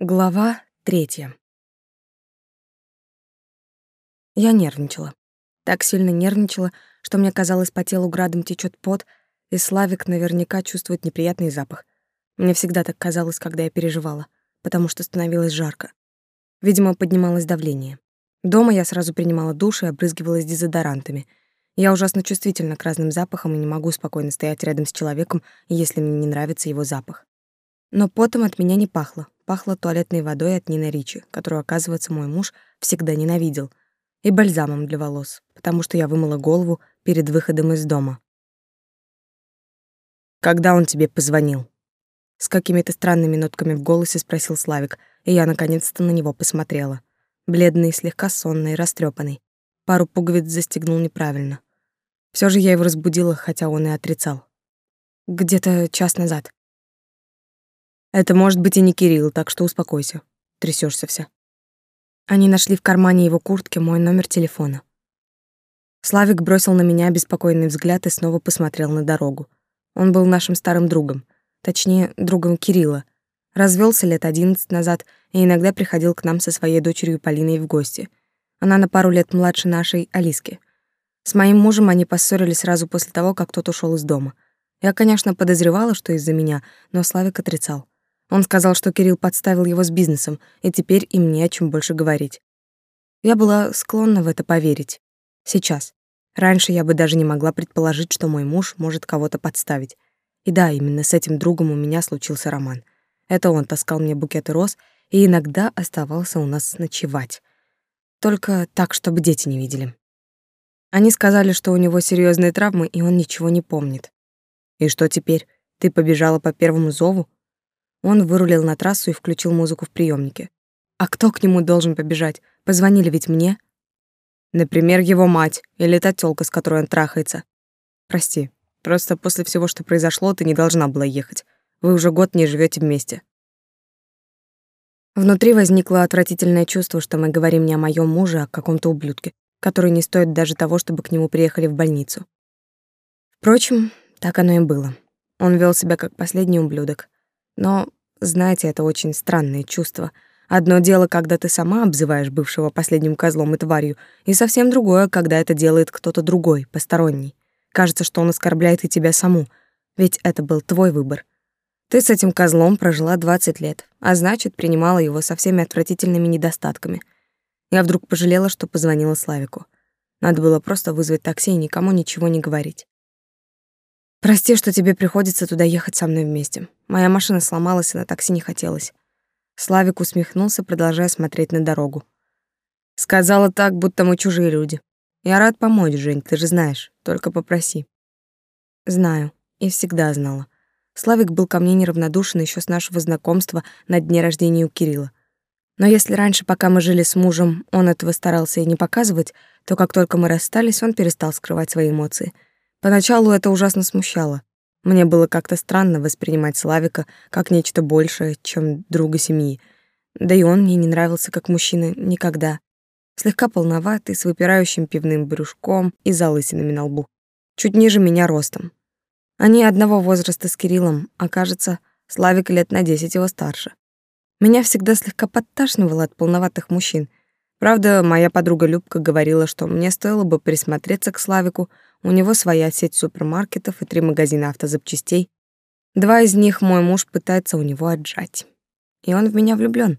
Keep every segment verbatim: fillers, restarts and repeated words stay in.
Глава третья. Я нервничала. Так сильно нервничала, что мне казалось, по телу градом течет пот, и Славик наверняка чувствует неприятный запах. Мне всегда так казалось, когда я переживала, потому что становилось жарко. Видимо, поднималось давление. Дома я сразу принимала душ и обрызгивалась дезодорантами. Я ужасно чувствительна к разным запахам и не могу спокойно стоять рядом с человеком, если мне не нравится его запах. Но потом от меня не пахло. Пахло туалетной водой от Нины Ричи, которую, оказывается, мой муж всегда ненавидел, и бальзамом для волос, потому что я вымыла голову перед выходом из дома. «Когда он тебе позвонил?» С какими-то странными нотками в голосе спросил Славик, и я наконец-то на него посмотрела. Бледный, слегка сонный, растрепанный. Пару пуговиц застегнул неправильно. Все же я его разбудила, хотя он и отрицал. Где-то час назад. Это может быть и не Кирилл, так что успокойся. Трясешься вся. Они нашли в кармане его куртки мой номер телефона. Славик бросил на меня беспокойный взгляд и снова посмотрел на дорогу. Он был нашим старым другом, точнее, другом Кирилла. Развелся лет одиннадцать назад и иногда приходил к нам со своей дочерью Полиной в гости. Она на пару лет младше нашей Алиски. С моим мужем они поссорились сразу после того, как тот ушел из дома. Я, конечно, подозревала, что из-за меня, но Славик отрицал. Он сказал, что Кирилл подставил его с бизнесом, и теперь им не о чем больше говорить. Я была склонна в это поверить. Сейчас. Раньше я бы даже не могла предположить, что мой муж может кого-то подставить. И да, именно с этим другом у меня случился роман. Это он таскал мне букеты роз и иногда оставался у нас ночевать. Только так, чтобы дети не видели. Они сказали, что у него серьезные травмы, и он ничего не помнит. И что теперь? Ты побежала по первому зову? Он вырулил на трассу и включил музыку в приемнике. А кто к нему должен побежать? Позвонили ведь мне. Например, его мать или та тёлка, с которой он трахается. Прости, просто после всего, что произошло, ты не должна была ехать. Вы уже год не живете вместе. Внутри возникло отвратительное чувство, что мы говорим не о моем муже, а о каком-то ублюдке, который не стоит даже того, чтобы к нему приехали в больницу. Впрочем, так оно и было. Он вел себя как последний ублюдок. Но, знаете, это очень странное чувство. Одно дело, когда ты сама обзываешь бывшего последним козлом и тварью, и совсем другое, когда это делает кто-то другой, посторонний. Кажется, что он оскорбляет и тебя саму, ведь это был твой выбор. Ты с этим козлом прожила двадцать лет, а значит, принимала его со всеми отвратительными недостатками. Я вдруг пожалела, что позвонила Славику. Надо было просто вызвать такси и никому ничего не говорить. Прости, что тебе приходится туда ехать со мной вместе. Моя машина сломалась, и на такси не хотелось. Славик усмехнулся, продолжая смотреть на дорогу. Сказала так, будто мы чужие люди. Я рад помочь, Жень, ты же знаешь, только попроси. Знаю, и всегда знала. Славик был ко мне неравнодушен еще с нашего знакомства на дне рождения у Кирилла. Но если раньше, пока мы жили с мужем, он этого старался и не показывать, то как только мы расстались, он перестал скрывать свои эмоции. Поначалу это ужасно смущало. Мне было как-то странно воспринимать Славика как нечто большее, чем друга семьи. Да и он мне не нравился как мужчина никогда. Слегка полноватый, с выпирающим пивным брюшком и залысинами на лбу. Чуть ниже меня ростом. Они одного возраста с Кириллом, а кажется, Славик лет на десять его старше. Меня всегда слегка подташнивало от полноватых мужчин. Правда, моя подруга Любка говорила, что мне стоило бы присмотреться к Славику. У него своя сеть супермаркетов и три магазина автозапчастей. Два из них мой муж пытается у него отжать. И он в меня влюблён.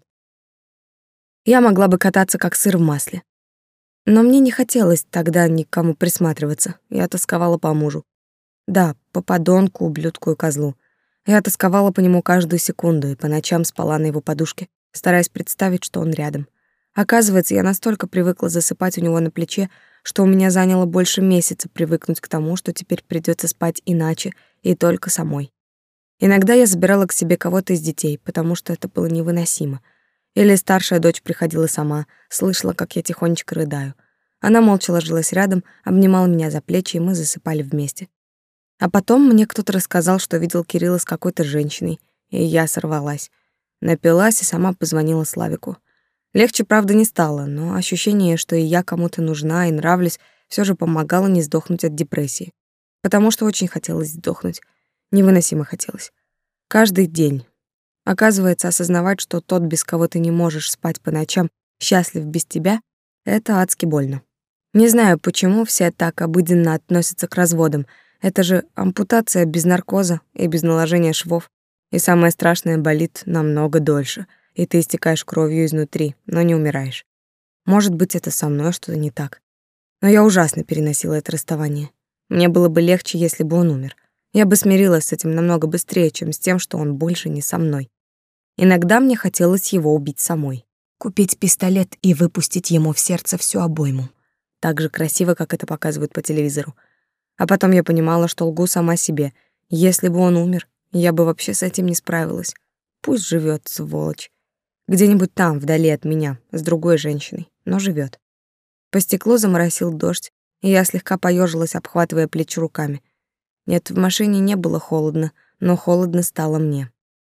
Я могла бы кататься как сыр в масле. Но мне не хотелось тогда никому присматриваться. Я тосковала по мужу. Да, по подонку, ублюдку и козлу. Я тосковала по нему каждую секунду и по ночам спала на его подушке, стараясь представить, что он рядом. Оказывается, я настолько привыкла засыпать у него на плече, что у меня заняло больше месяца привыкнуть к тому, что теперь придётся спать иначе и только самой. Иногда я забирала к себе кого-то из детей, потому что это было невыносимо. Или старшая дочь приходила сама, слышала, как я тихонечко рыдаю. Она молча ложилась рядом, обнимала меня за плечи, и мы засыпали вместе. А потом мне кто-то рассказал, что видел Кирилла с какой-то женщиной, и я сорвалась. Напилась и сама позвонила Славику. Легче, правда, не стало, но ощущение, что и я кому-то нужна и нравлюсь, всё же помогало не сдохнуть от депрессии. Потому что очень хотелось сдохнуть. Невыносимо хотелось. Каждый день. Оказывается, осознавать, что тот, без кого ты не можешь спать по ночам, счастлив без тебя, это адски больно. Не знаю, почему все так обыденно относятся к разводам. Это же ампутация без наркоза и без наложения швов. И самое страшное, болит намного дольше, и ты истекаешь кровью изнутри, но не умираешь. Может быть, это со мной что-то не так. Но я ужасно переносила это расставание. Мне было бы легче, если бы он умер. Я бы смирилась с этим намного быстрее, чем с тем, что он больше не со мной. Иногда мне хотелось его убить самой. Купить пистолет и выпустить ему в сердце всю обойму. Так же красиво, как это показывают по телевизору. А потом я понимала, что лгу сама себе. Если бы он умер, я бы вообще с этим не справилась. Пусть живет, сволочь. Где-нибудь там, вдали от меня, с другой женщиной, но живет. По стеклу заморосил дождь, и я слегка поежилась, обхватывая плечи руками. Нет, в машине не было холодно, но холодно стало мне.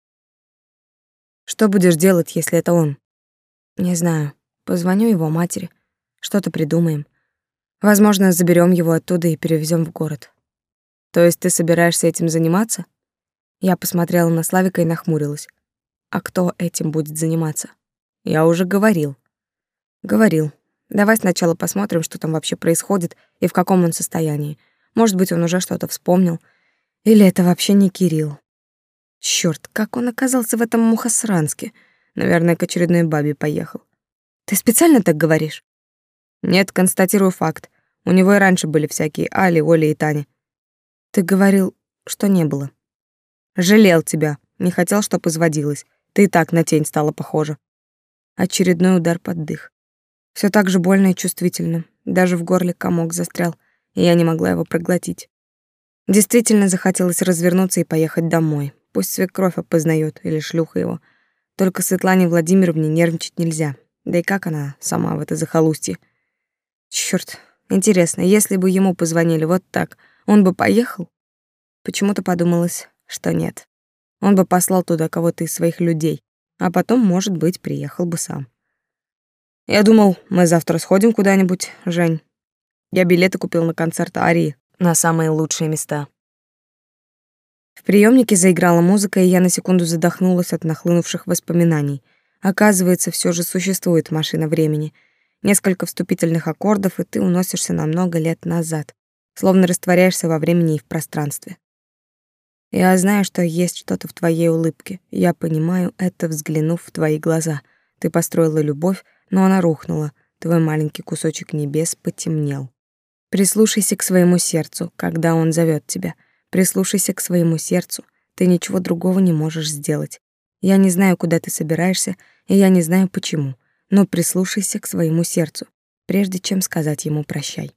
Что будешь делать, если это он? Не знаю. Позвоню его матери. Что-то придумаем. Возможно, заберем его оттуда и перевезем в город. То есть ты собираешься этим заниматься? Я посмотрела на Славика и нахмурилась. А кто этим будет заниматься? Я уже говорил. Говорил. Давай сначала посмотрим, что там вообще происходит и в каком он состоянии. Может быть, он уже что-то вспомнил. Или это вообще не Кирилл. Чёрт, как он оказался в этом Мухосранске? Наверное, к очередной бабе поехал. Ты специально так говоришь? Нет, констатирую факт. У него и раньше были всякие Али, Оли и Таня. Ты говорил, что не было. Жалел тебя, не хотел, чтоб изводилась. Ты и так на тень стала похожа. Очередной удар под дых. Всё так же больно и чувствительно. Даже в горле комок застрял, и я не могла его проглотить. Действительно захотелось развернуться и поехать домой. Пусть свекровь опознает или шлюха его. Только Светлане Владимировне нервничать нельзя. Да и как она сама в это захолустье? Чёрт, интересно, если бы ему позвонили вот так, он бы поехал? Почему-то подумалось, что нет. Он бы послал туда кого-то из своих людей, а потом, может быть, приехал бы сам. Я думал, мы завтра сходим куда-нибудь, Жень. Я билеты купил на концерт Арии на самые лучшие места. В приемнике заиграла музыка, и я на секунду задохнулась от нахлынувших воспоминаний. Оказывается, все же существует машина времени. Несколько вступительных аккордов, и ты уносишься на много лет назад, словно растворяешься во времени и в пространстве. Я знаю, что есть что-то в твоей улыбке. Я понимаю это, взглянув в твои глаза. Ты построила любовь, но она рухнула. Твой маленький кусочек небес потемнел. Прислушайся к своему сердцу, когда он зовет тебя. Прислушайся к своему сердцу. Ты ничего другого не можешь сделать. Я не знаю, куда ты собираешься, и я не знаю почему, но прислушайся к своему сердцу, прежде чем сказать ему прощай.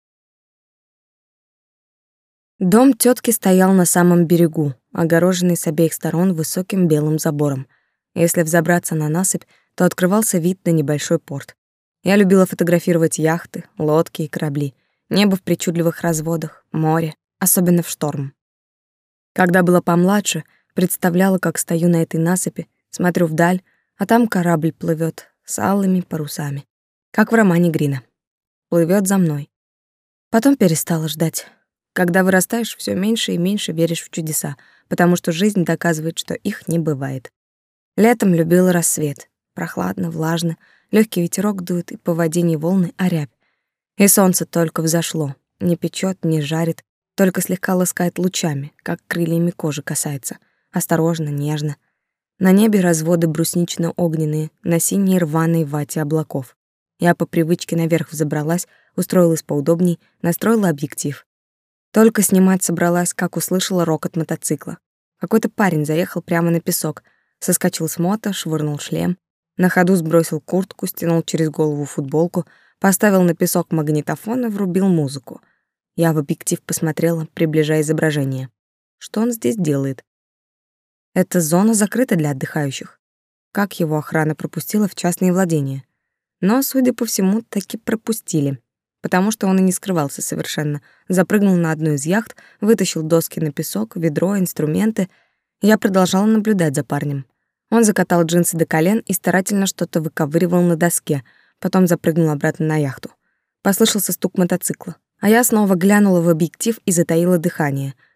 Дом тётки стоял на самом берегу, огороженный с обеих сторон высоким белым забором. Если взобраться на насыпь, то открывался вид на небольшой порт. Я любила фотографировать яхты, лодки и корабли, небо в причудливых разводах, море, особенно в шторм. Когда была помладше, представляла, как стою на этой насыпи, смотрю вдаль, а там корабль плывет с алыми парусами, как в романе Грина. Плывет за мной. Потом перестала ждать. Когда вырастаешь, все меньше и меньше веришь в чудеса, потому что жизнь доказывает, что их не бывает. Летом любила рассвет. Прохладно, влажно, легкий ветерок дует, и по воде не волны, а рябь. И солнце только взошло, не печет, не жарит, только слегка ласкает лучами, как крыльями кожи касается, осторожно, нежно. На небе разводы бруснично-огненные, на синей рваной вате облаков. Я по привычке наверх взобралась, устроилась поудобней, настроила объектив. Только снимать собралась, как услышала рокот мотоцикла. Какой-то парень заехал прямо на песок, соскочил с мото, швырнул шлем, на ходу сбросил куртку, стянул через голову футболку, поставил на песок магнитофон и врубил музыку. Я в объектив посмотрела, приближая изображение. Что он здесь делает? Эта зона закрыта для отдыхающих. Как его охрана пропустила в частные владения? Но, судя по всему, таки пропустили, потому что он и не скрывался совершенно. Запрыгнул на одну из яхт, вытащил доски на песок, ведро, инструменты. Я продолжала наблюдать за парнем. Он закатал джинсы до колен и старательно что-то выковыривал на доске, потом запрыгнул обратно на яхту. Послышался стук мотоцикла, а я снова глянула в объектив и затаила дыхание.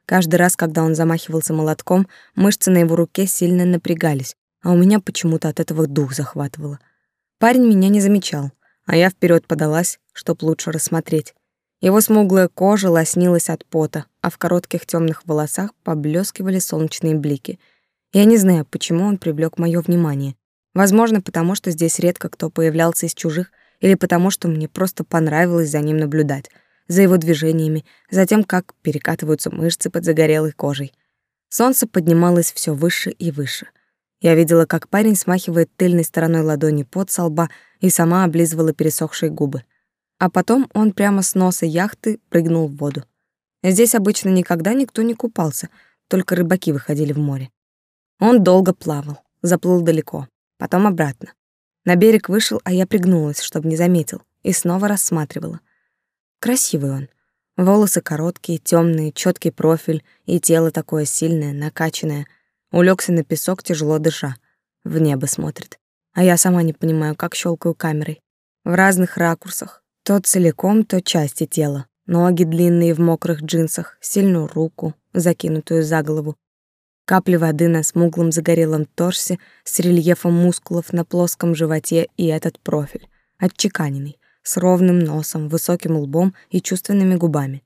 Каждый раз, когда он замахивался молотком, мышцы на его руке сильно напрягались, а у меня почему-то от этого дух захватывало. Парень меня не замечал, а я вперед подалась, чтоб лучше рассмотреть. Его смуглая кожа лоснилась от пота, а в коротких темных волосах поблескивали солнечные блики. Я не знаю, почему он привлек мое внимание. Возможно, потому что здесь редко кто появлялся из чужих, или потому что мне просто понравилось за ним наблюдать, за его движениями, за тем, как перекатываются мышцы под загорелой кожей. Солнце поднималось все выше и выше. Я видела, как парень смахивает тыльной стороной ладони пот со лба и сама облизывала пересохшие губы. А потом он прямо с носа яхты прыгнул в воду. Здесь обычно никогда никто не купался, только рыбаки выходили в море. Он долго плавал, заплыл далеко, потом обратно. На берег вышел, а я пригнулась, чтобы не заметил, и снова рассматривала. Красивый он. Волосы короткие, темные, четкий профиль, и тело такое сильное, накачанное. Улегся на песок, тяжело дыша. В небо смотрит. А я сама не понимаю, как щелкаю камерой. В разных ракурсах. То целиком, то части тела. Ноги длинные в мокрых джинсах, сильную руку, закинутую за голову. Капли воды на смуглом загорелом торсе с рельефом мускулов на плоском животе и этот профиль, отчеканенный, с ровным носом, высоким лбом и чувственными губами.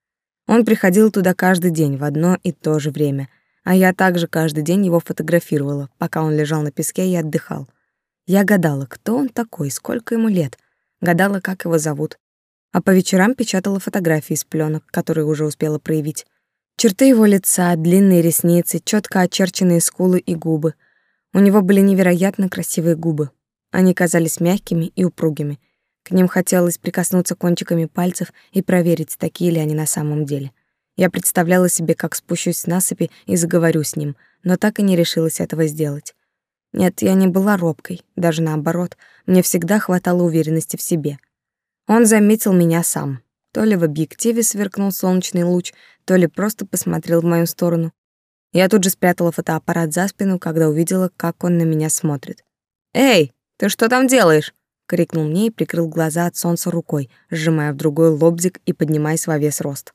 Он приходил туда каждый день в одно и то же время, а я также каждый день его фотографировала, пока он лежал на песке и отдыхал. Я гадала, кто он такой, сколько ему лет, гадала, как его зовут, а по вечерам печатала фотографии из пленок, которые уже успела проявить. Черты его лица, длинные ресницы, четко очерченные скулы и губы. У него были невероятно красивые губы. Они казались мягкими и упругими. К ним хотелось прикоснуться кончиками пальцев и проверить, такие ли они на самом деле. Я представляла себе, как спущусь с насыпи и заговорю с ним, но так и не решилась этого сделать. Нет, я не была робкой, даже наоборот, мне всегда хватало уверенности в себе. Он заметил меня сам. То ли в объективе сверкнул солнечный луч, то ли просто посмотрел в мою сторону. Я тут же спрятала фотоаппарат за спину, когда увидела, как он на меня смотрит. «Эй, ты что там делаешь?» — крикнул мне и прикрыл глаза от солнца рукой, сжимая в другой лобзик и поднимаясь во весь рост.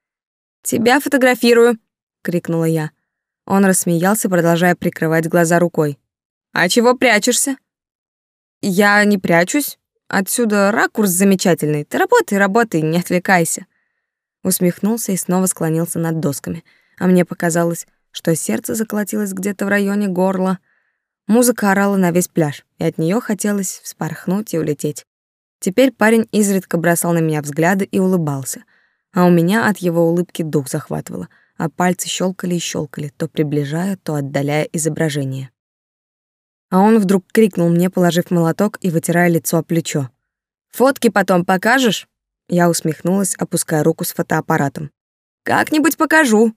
«Тебя фотографирую!» — крикнула я. Он рассмеялся, продолжая прикрывать глаза рукой. «А чего прячешься?» «Я не прячусь. Отсюда ракурс замечательный. Ты работай, работай, не отвлекайся». Усмехнулся и снова склонился над досками, а мне показалось, что сердце заколотилось где-то в районе горла. Музыка орала на весь пляж, и от нее хотелось вспорхнуть и улететь. Теперь парень изредка бросал на меня взгляды и улыбался, а у меня от его улыбки дух захватывало, а пальцы щелкали и щелкали, то приближая, то отдаляя изображение. А он вдруг крикнул мне, положив молоток и вытирая лицо о плечо. «Фотки потом покажешь?» Я усмехнулась, опуская руку с фотоаппаратом. «Как-нибудь покажу».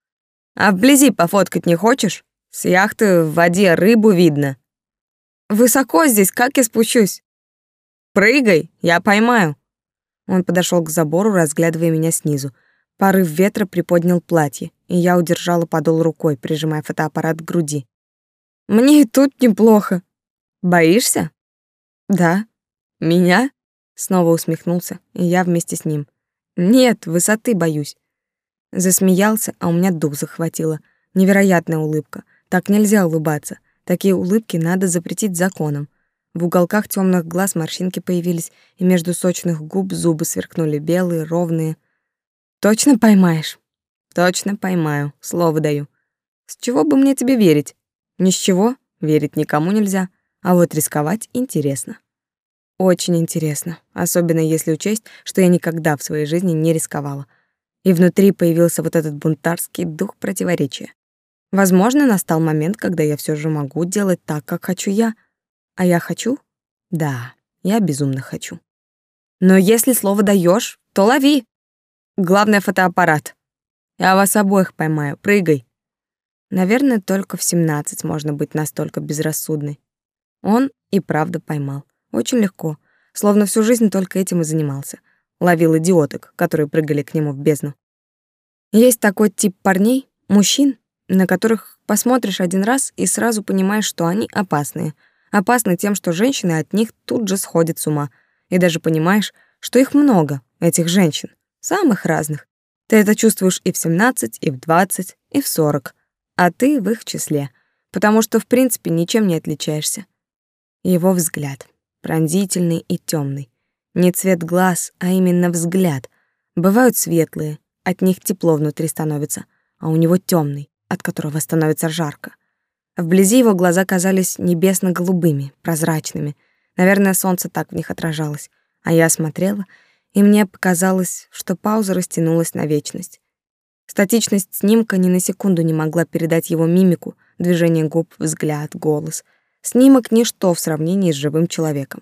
«А вблизи пофоткать не хочешь? С яхты в воде рыбу видно». «Высоко здесь, как я спущусь?» «Прыгай, я поймаю». Он подошел к забору, разглядывая меня снизу. Порыв ветра приподнял платье, и я удержала подол рукой, прижимая фотоаппарат к груди. «Мне и тут неплохо». «Боишься?» «Да». «Меня?» Снова усмехнулся, и я вместе с ним. «Нет, высоты боюсь». Засмеялся, а у меня дух захватило. Невероятная улыбка. Так нельзя улыбаться. Такие улыбки надо запретить законом. В уголках темных глаз морщинки появились, и между сочных губ зубы сверкнули белые, ровные. «Точно поймаешь?» «Точно поймаю, слово даю. С чего бы мне тебе верить?» «Ни с чего, верить никому нельзя, а вот рисковать интересно». Очень интересно, особенно если учесть, что я никогда в своей жизни не рисковала. И внутри появился вот этот бунтарский дух противоречия. Возможно, настал момент, когда я все же могу делать так, как хочу я. А я хочу? Да, я безумно хочу. Но если слово даешь, то лови. Главное — фотоаппарат. Я вас обоих поймаю, прыгай. Наверное, только в семнадцать можно быть настолько безрассудной. Он и правда поймал. Очень легко, словно всю жизнь только этим и занимался. Ловил идиоток, которые прыгали к нему в бездну. Есть такой тип парней, мужчин, на которых посмотришь один раз и сразу понимаешь, что они опасные. Опасны тем, что женщины от них тут же сходят с ума. И даже понимаешь, что их много, этих женщин, самых разных. Ты это чувствуешь и в семнадцать, и в двадцать, и в сорок, а ты в их числе, потому что в принципе ничем не отличаешься. Его взгляд, пронзительный и темный. Не цвет глаз, а именно взгляд. Бывают светлые, от них тепло внутри становится, а у него темный, от которого становится жарко. Вблизи его глаза казались небесно-голубыми, прозрачными. Наверное, солнце так в них отражалось. А я смотрела, и мне показалось, что пауза растянулась на вечность. Статичность снимка ни на секунду не могла передать его мимику, движение губ, взгляд, голос. Снимок — ничто в сравнении с живым человеком.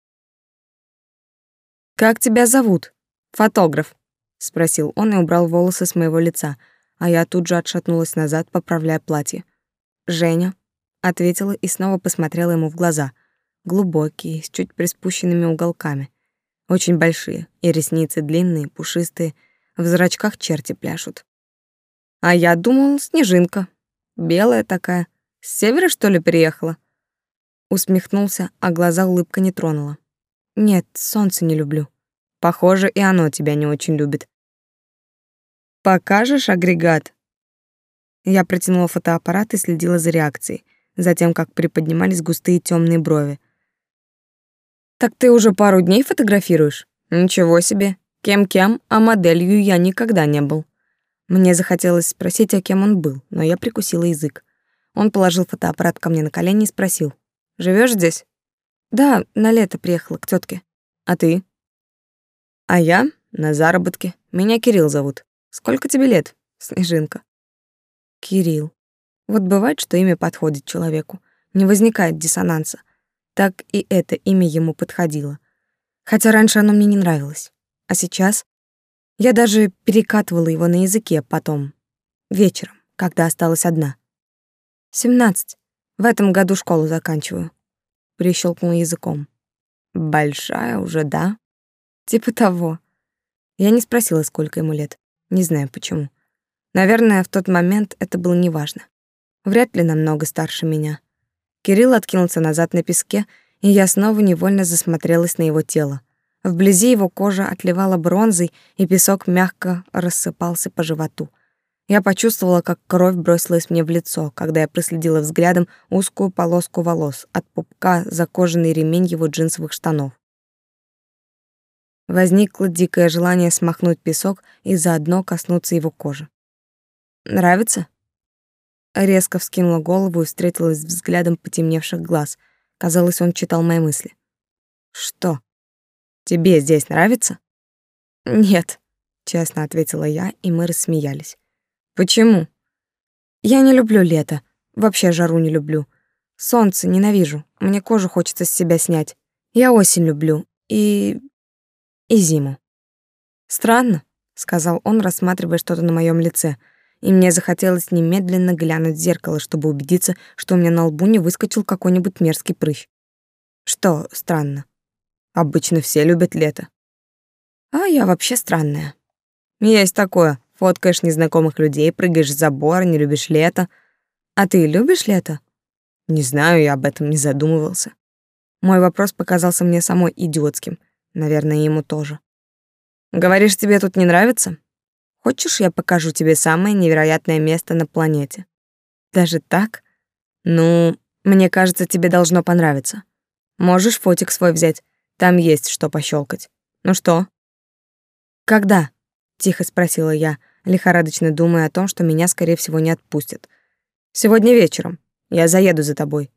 «Как тебя зовут? Фотограф?» — спросил он и убрал волосы с моего лица, а я тут же отшатнулась назад, поправляя платье. «Женя», — ответила и снова посмотрела ему в глаза. Глубокие, с чуть приспущенными уголками. Очень большие, и ресницы длинные, пушистые, в зрачках черти пляшут. «А я думал, снежинка. Белая такая. С севера, что ли, приехала?» Усмехнулся, а глаза улыбка не тронула. «Нет, солнце не люблю. Похоже, и оно тебя не очень любит. Покажешь агрегат?» Я протянула фотоаппарат и следила за реакцией, за тем, как приподнимались густые темные брови. «Так ты уже пару дней фотографируешь? Ничего себе. Кем-кем, а моделью я никогда не был». Мне захотелось спросить, а кем он был, но я прикусила язык. Он положил фотоаппарат ко мне на колени и спросил: «Живешь здесь?» «Да, на лето приехала к тетке. А ты?» «А я на заработке. Меня Кирилл зовут. Сколько тебе лет, Снежинка?» Кирилл. Вот бывает, что имя подходит человеку. Не возникает диссонанса. Так и это имя ему подходило. Хотя раньше оно мне не нравилось. А сейчас я даже перекатывала его на языке потом, вечером, когда осталась одна. «Семнадцать. В этом году школу заканчиваю», — прищелкнула языком. «Большая уже, да?» «Типа того». Я не спросила, сколько ему лет. Не знаю почему. Наверное, в тот момент это было неважно. Вряд ли намного старше меня. Кирилл откинулся назад на песке, и я снова невольно засмотрелась на его тело. Вблизи его кожа отливала бронзой, и песок мягко рассыпался по животу. Я почувствовала, как кровь бросилась мне в лицо, когда я проследила взглядом узкую полоску волос от пупка за кожаный ремень его джинсовых штанов. Возникло дикое желание смахнуть песок и заодно коснуться его кожи. «Нравится?» Резко вскинула голову и встретилась взглядом потемневших глаз. Казалось, он читал мои мысли. «Что? Тебе здесь нравится?» «Нет», — честно ответила я, и мы рассмеялись. «Почему?» «Я не люблю лето. Вообще жару не люблю. Солнце ненавижу. Мне кожу хочется с себя снять. Я осень люблю. И... и зиму». «Странно», — сказал он, рассматривая что-то на моем лице, и мне захотелось немедленно глянуть в зеркало, чтобы убедиться, что у меня на лбу не выскочил какой-нибудь мерзкий прыщ. «Что странно? Обычно все любят лето». «А я вообще странная. Есть такое. Фоткаешь незнакомых людей, прыгаешь с забора, не любишь лето. А ты любишь лето?» «Не знаю, я об этом не задумывался». Мой вопрос показался мне самой идиотским. Наверное, ему тоже. «Говоришь, тебе тут не нравится? Хочешь, я покажу тебе самое невероятное место на планете?» «Даже так? Ну, мне кажется, тебе должно понравиться. Можешь фотик свой взять, там есть что пощелкать. Ну что?» «Когда?» — тихо спросила я, лихорадочно думая о том, что меня, скорее всего, не отпустят. «Сегодня вечером. Я заеду за тобой».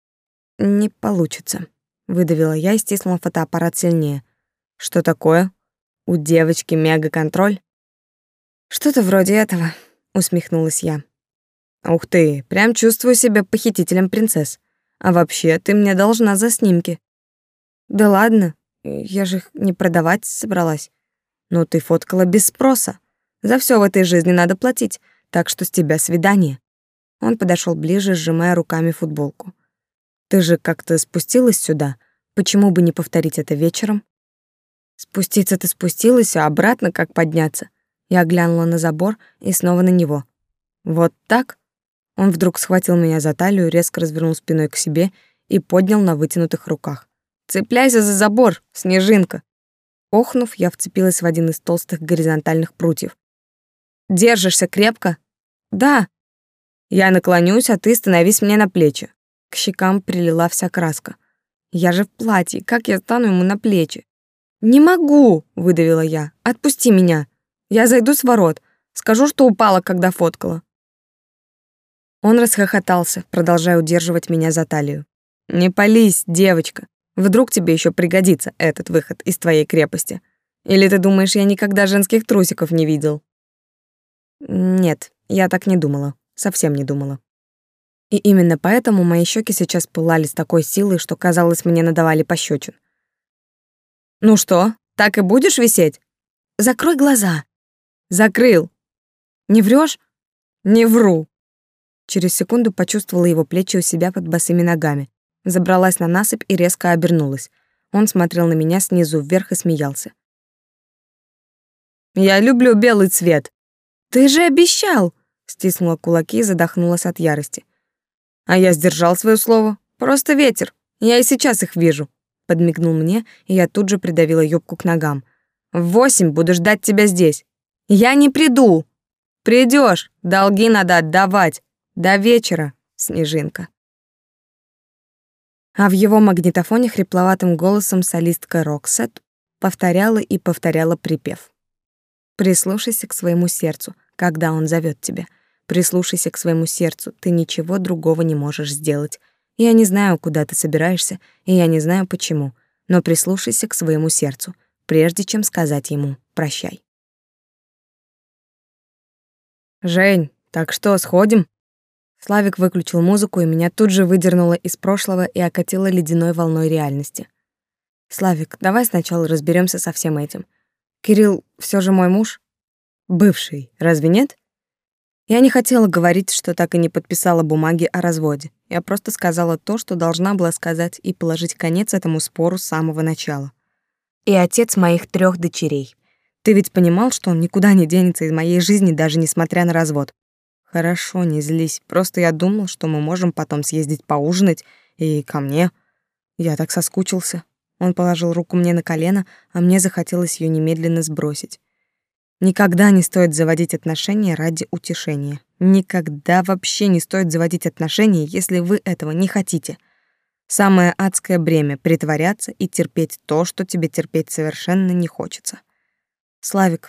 «Не получится», — выдавила я и стиснула фотоаппарат сильнее. «Что такое? У девочки мега-контроль?» «Что-то вроде этого», — усмехнулась я. «Ух ты, прям чувствую себя похитителем принцесс. А вообще, ты мне должна за снимки». «Да ладно, я же их не продавать собралась». «Ну ты фоткала без спроса. За все в этой жизни надо платить, так что с тебя свидание». Он подошел ближе, сжимая руками футболку. «Ты же как-то спустилась сюда. Почему бы не повторить это вечером?» «Спуститься-то спустилась, а обратно как подняться?» Я глянула на забор и снова на него. «Вот так?» Он вдруг схватил меня за талию, резко развернул спиной к себе и поднял на вытянутых руках. «Цепляйся за забор, Снежинка!» Охнув, я вцепилась в один из толстых горизонтальных прутьев. Держишься крепко? Да. Я наклонюсь, а ты становись мне на плечи. К щекам прилила вся краска. Я же в платье, как я стану ему на плечи? Не могу, выдавила я. Отпусти меня. Я зайду с ворот. Скажу, что упала, когда фоткала. Он расхохотался, продолжая удерживать меня за талию. Не пались, девочка. Вдруг тебе еще пригодится этот выход из твоей крепости. Или ты думаешь, я никогда женских трусиков не видел? Нет, я так не думала. Совсем не думала. И именно поэтому мои щеки сейчас пылали с такой силой, что, казалось, мне надавали пощечин. Ну что, так и будешь висеть? Закрой глаза. Закрыл. Не врешь? Не вру. Через секунду почувствовала его плечи у себя под босыми ногами. Забралась на насыпь и резко обернулась. Он смотрел на меня снизу вверх и смеялся. «Я люблю белый цвет». «Ты же обещал!» Стиснула кулаки и задохнулась от ярости. «А я сдержал свое слово. Просто ветер. Я и сейчас их вижу». Подмигнул мне, и я тут же придавила юбку к ногам. «В восемь буду ждать тебя здесь». «Я не приду». «Придешь. Долги надо отдавать. До вечера, Снежинка». А в его магнитофоне хрипловатым голосом солистка Роксет повторяла и повторяла припев. «Прислушайся к своему сердцу, когда он зовет тебя. Прислушайся к своему сердцу, ты ничего другого не можешь сделать. Я не знаю, куда ты собираешься, и я не знаю почему, но прислушайся к своему сердцу, прежде чем сказать ему «прощай». «Жень, так что, сходим?» Славик выключил музыку, и меня тут же выдернуло из прошлого и окатило ледяной волной реальности. «Славик, давай сначала разберемся со всем этим. Кирилл все же мой муж? Бывший, разве нет?» Я не хотела говорить, что так и не подписала бумаги о разводе. Я просто сказала то, что должна была сказать, и положить конец этому спору с самого начала. И отец моих трех дочерей. Ты ведь понимал, что он никуда не денется из моей жизни, даже несмотря на развод? Хорошо, не злись. Просто я думал, что мы можем потом съездить поужинать и ко мне. Я так соскучился. Он положил руку мне на колено, а мне захотелось ее немедленно сбросить. Никогда не стоит заводить отношения ради утешения. Никогда вообще не стоит заводить отношения, если вы этого не хотите. Самое адское бремя — притворяться и терпеть то, что тебе терпеть совершенно не хочется. Славик,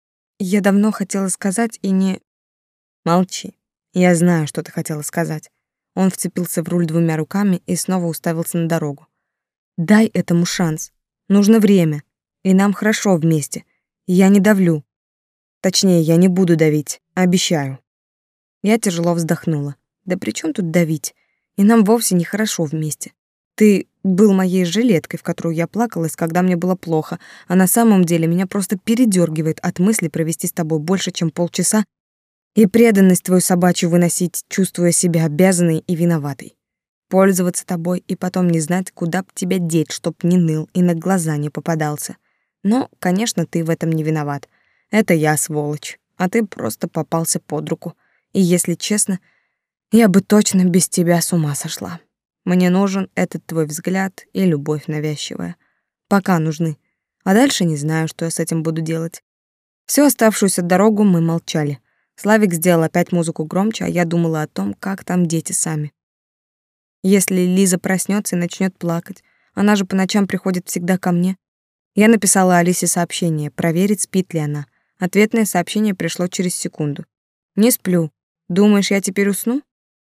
я давно хотела сказать и не... Молчи. Я знаю, что ты хотела сказать. Он вцепился в руль двумя руками и снова уставился на дорогу. Дай этому шанс. Нужно время. И нам хорошо вместе. Я не давлю. Точнее, я не буду давить. Обещаю. Я тяжело вздохнула. Да при чем тут давить? И нам вовсе не хорошо вместе. Ты был моей жилеткой, в которую я плакалась, когда мне было плохо, а на самом деле меня просто передергивает от мысли провести с тобой больше, чем полчаса, и преданность твою собачью выносить, чувствуя себя обязанной и виноватой. Пользоваться тобой и потом не знать, куда б тебя деть, чтоб не ныл и на глаза не попадался. Но, конечно, ты в этом не виноват. Это я сволочь, а ты просто попался под руку. И, если честно, я бы точно без тебя с ума сошла. Мне нужен этот твой взгляд и любовь навязчивая. Пока нужны. А дальше не знаю, что я с этим буду делать. Всю оставшуюся дорогу мы молчали. Славик сделал опять музыку громче, а я думала о том, как там дети сами. Если Лиза проснется и начнет плакать, она же по ночам приходит всегда ко мне. Я написала Алисе сообщение, проверить, спит ли она. Ответное сообщение пришло через секунду. Не сплю. Думаешь, я теперь усну?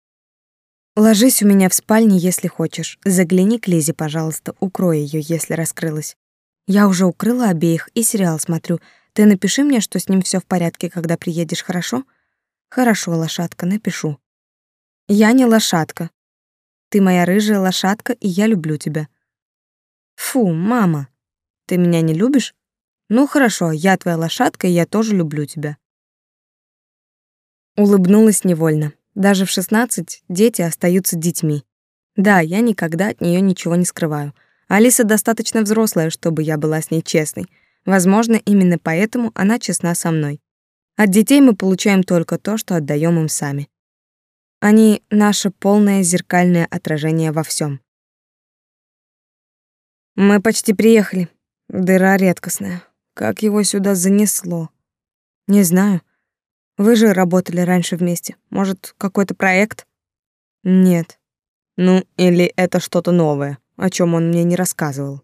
Ложись у меня в спальне, если хочешь. Загляни к Лизе, пожалуйста, укрой ее, если раскрылась. Я уже укрыла обеих и сериал смотрю. Ты напиши мне, что с ним все в порядке, когда приедешь, хорошо? Хорошо, лошадка, напишу. Я не лошадка. Ты моя рыжая лошадка, и я люблю тебя. Фу, мама. Ты меня не любишь? Ну хорошо, я твоя лошадка, и я тоже люблю тебя. Улыбнулась невольно. Даже в шестнадцать дети остаются детьми. Да, я никогда от нее ничего не скрываю. Алиса достаточно взрослая, чтобы я была с ней честной. Возможно, именно поэтому она честна со мной. От детей мы получаем только то, что отдаем им сами. Они — наше полное зеркальное отражение во всем. Мы почти приехали. Дыра редкостная. Как его сюда занесло? Не знаю. Вы же работали раньше вместе. Может, какой-то проект? Нет. Ну, или это что-то новое, о чем он мне не рассказывал.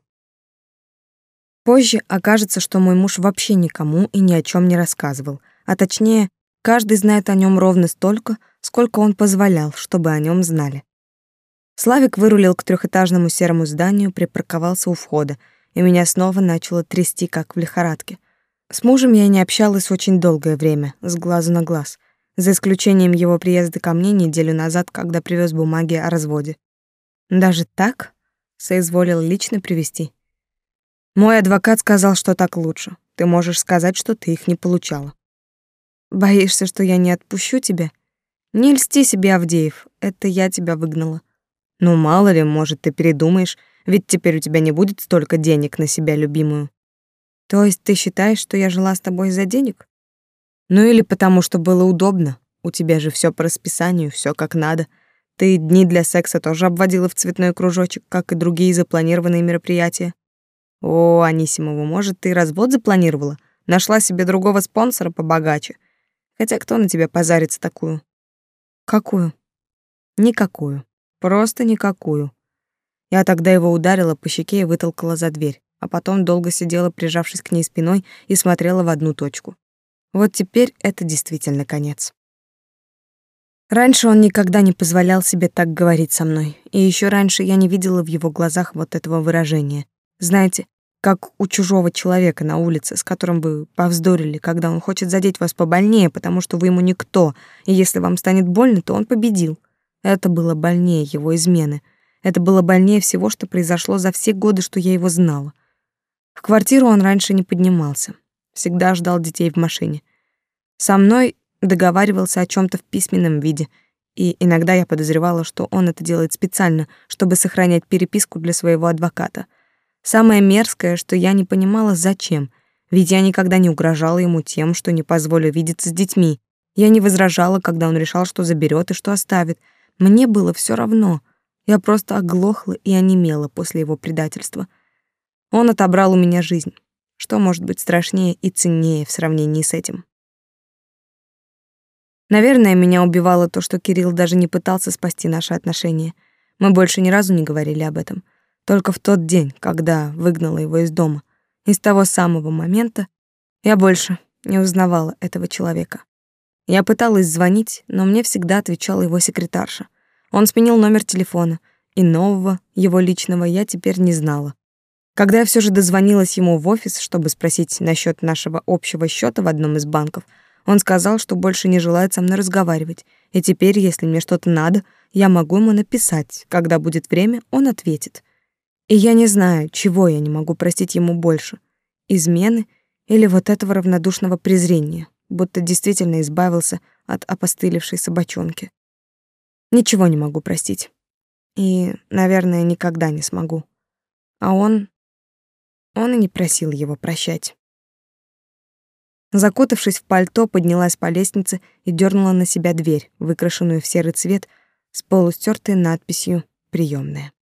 Позже окажется, что мой муж вообще никому и ни о чем не рассказывал, а точнее, каждый знает о нем ровно столько, сколько он позволял, чтобы о нем знали. Славик вырулил к трехэтажному серому зданию, припарковался у входа, и меня снова начало трясти, как в лихорадке. С мужем я не общалась очень долгое время, с глазу на глаз, за исключением его приезда ко мне неделю назад, когда привез бумаги о разводе. Даже так? Соизволил лично привезти. Мой адвокат сказал, что так лучше. Ты можешь сказать, что ты их не получала. Боишься, что я не отпущу тебя? Не льсти себе, Авдеев, это я тебя выгнала. Ну, мало ли, может, ты передумаешь, ведь теперь у тебя не будет столько денег на себя любимую. То есть ты считаешь, что я жила с тобой из-за денег? Ну или потому, что было удобно. У тебя же все по расписанию, все как надо. Ты дни для секса тоже обводила в цветной кружочек, как и другие запланированные мероприятия. О, Анисимова, может, ты развод запланировала? Нашла себе другого спонсора побогаче. Хотя кто на тебя позарится такую? Какую? Никакую. Просто никакую. Я тогда его ударила по щеке и вытолкала за дверь, а потом долго сидела, прижавшись к ней спиной, и смотрела в одну точку. Вот теперь это действительно конец. Раньше он никогда не позволял себе так говорить со мной, и еще раньше я не видела в его глазах вот этого выражения. Знаете, как у чужого человека на улице, с которым вы повздорили, когда он хочет задеть вас побольнее, потому что вы ему никто, и если вам станет больно, то он победил. Это было больнее его измены. Это было больнее всего, что произошло за все годы, что я его знала. В квартиру он раньше не поднимался. Всегда ждал детей в машине. Со мной договаривался о чем то в письменном виде, и иногда я подозревала, что он это делает специально, чтобы сохранять переписку для своего адвоката. Самое мерзкое, что я не понимала, зачем, ведь я никогда не угрожала ему тем, что не позволю видеться с детьми. Я не возражала, когда он решал, что заберет и что оставит. Мне было все равно. Я просто оглохла и онемела после его предательства. Он отобрал у меня жизнь. Что может быть страшнее и ценнее в сравнении с этим? Наверное, меня убивало то, что Кирилл даже не пытался спасти наши отношения. Мы больше ни разу не говорили об этом. Только в тот день, когда выгнала его из дома. И с того самого момента я больше не узнавала этого человека. Я пыталась звонить, но мне всегда отвечала его секретарша. Он сменил номер телефона, и нового, его личного, я теперь не знала. Когда я все же дозвонилась ему в офис, чтобы спросить насчет нашего общего счета в одном из банков, он сказал, что больше не желает со мной разговаривать, и теперь, если мне что-то надо, я могу ему написать. Когда будет время, он ответит. И я не знаю, чего я не могу простить ему больше: измены или вот этого равнодушного презрения, будто действительно избавился от опостылевшей собачонки. Ничего не могу простить. И, наверное, никогда не смогу. А он... Он и не просил его прощать. Закутавшись в пальто, поднялась по лестнице и дернула на себя дверь, выкрашенную в серый цвет с полустёртой надписью «Приёмная».